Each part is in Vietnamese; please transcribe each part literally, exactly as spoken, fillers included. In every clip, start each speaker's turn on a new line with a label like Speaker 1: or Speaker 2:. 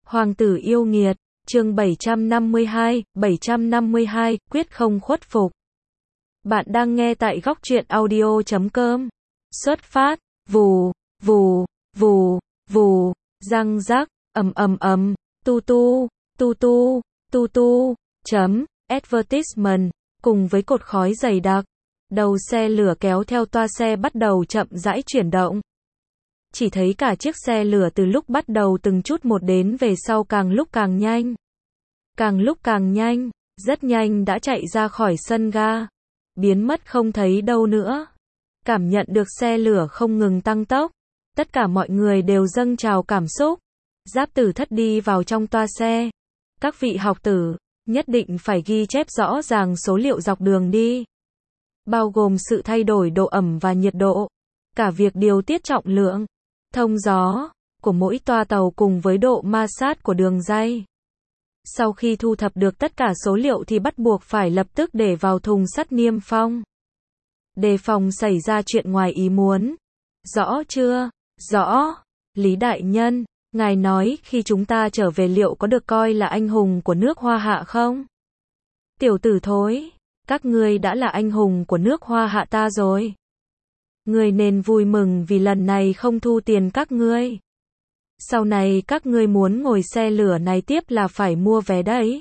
Speaker 1: Hoàng tử yêu nghiệt, chương bảy trăm năm mươi hai, bảy trăm năm mươi hai, quyết không khuất phục. Bạn đang nghe tại góc truyện audio chấm com. Xuất phát, vù, vù, vù, vù, răng rắc, ầm ầm ầm, tu tu, tu tu, tu tu, chấm, advertisement, cùng với cột khói dày đặc. Đầu xe lửa kéo theo toa xe bắt đầu chậm rãi chuyển động. Chỉ thấy cả chiếc xe lửa từ lúc bắt đầu từng chút một đến về sau càng lúc càng nhanh. Càng lúc càng nhanh, rất nhanh đã chạy ra khỏi sân ga. Biến mất không thấy đâu nữa. Cảm nhận được xe lửa không ngừng tăng tốc. Tất cả mọi người đều dâng trào cảm xúc. Giáp Tử Thất đi vào trong toa xe. Các vị học tử, nhất định phải ghi chép rõ ràng số liệu dọc đường đi. Bao gồm sự thay đổi độ ẩm và nhiệt độ. Cả việc điều tiết trọng lượng, thông gió của mỗi toa tàu cùng với độ ma sát của đường ray. Sau khi thu thập được tất cả số liệu thì bắt buộc phải lập tức để vào thùng sắt niêm phong. Đề phòng xảy ra chuyện ngoài ý muốn. Rõ chưa? Rõ. Lý đại nhân, ngài nói khi chúng ta trở về liệu có được coi là anh hùng của nước Hoa Hạ không? Tiểu tử thối, các ngươi đã là anh hùng của nước Hoa Hạ ta rồi. Ngươi nên vui mừng vì lần này không thu tiền các ngươi. Sau này các ngươi muốn ngồi xe lửa này tiếp là phải mua vé đấy.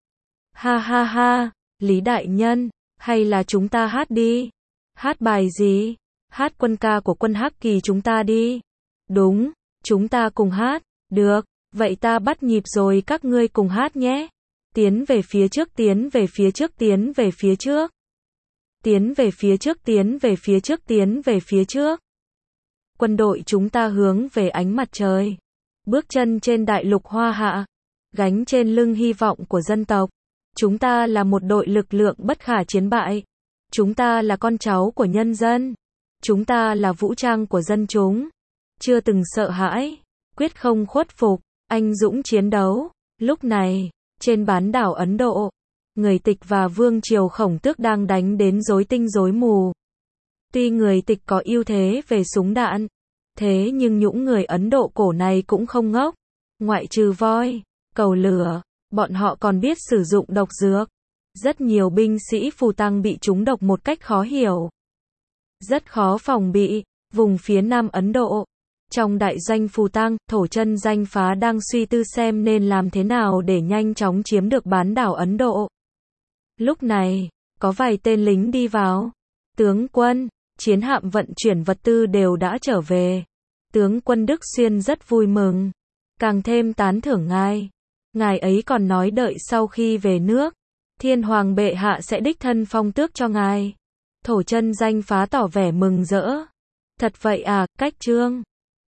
Speaker 1: Ha ha ha, Lý đại nhân, hay là chúng ta hát đi. Hát bài gì? Hát quân ca của quân Hắc Kỳ chúng ta đi. Đúng, chúng ta cùng hát. Được, vậy ta bắt nhịp rồi các ngươi cùng hát nhé. Tiến về phía trước, tiến về phía trước, tiến về phía trước. Tiến về phía trước, tiến về phía trước, tiến về phía trước. Quân đội chúng ta hướng về ánh mặt trời. Bước chân trên đại lục Hoa Hạ. Gánh trên lưng hy vọng của dân tộc. Chúng ta là một đội lực lượng bất khả chiến bại. Chúng ta là con cháu của nhân dân. Chúng ta là vũ trang của dân chúng. Chưa từng sợ hãi. Quyết không khuất phục. Anh dũng chiến đấu. Lúc này, trên bán đảo Ấn Độ, người Tịch và Vương triều Khổng Tước đang đánh đến rối tinh rối mù. Tuy người Tịch có ưu thế về súng đạn, thế nhưng những người Ấn Độ cổ này cũng không ngốc. Ngoại trừ voi, cầu lửa, bọn họ còn biết sử dụng độc dược. Rất nhiều binh sĩ phù tăng bị trúng độc một cách khó hiểu. Rất khó phòng bị. Vùng phía Nam Ấn Độ, trong đại doanh phù tăng, thổ chân danh phá đang suy tư xem nên làm thế nào để nhanh chóng chiếm được bán đảo Ấn Độ. Lúc này, có vài tên lính đi vào. Tướng quân, chiến hạm vận chuyển vật tư đều đã trở về. Tướng quân Đức Xuyên rất vui mừng. Càng thêm tán thưởng ngài. Ngài ấy còn nói đợi sau khi về nước, Thiên Hoàng bệ hạ sẽ đích thân phong tước cho ngài. Thổ chân danh phá tỏ vẻ mừng rỡ. Thật vậy à, cách trương.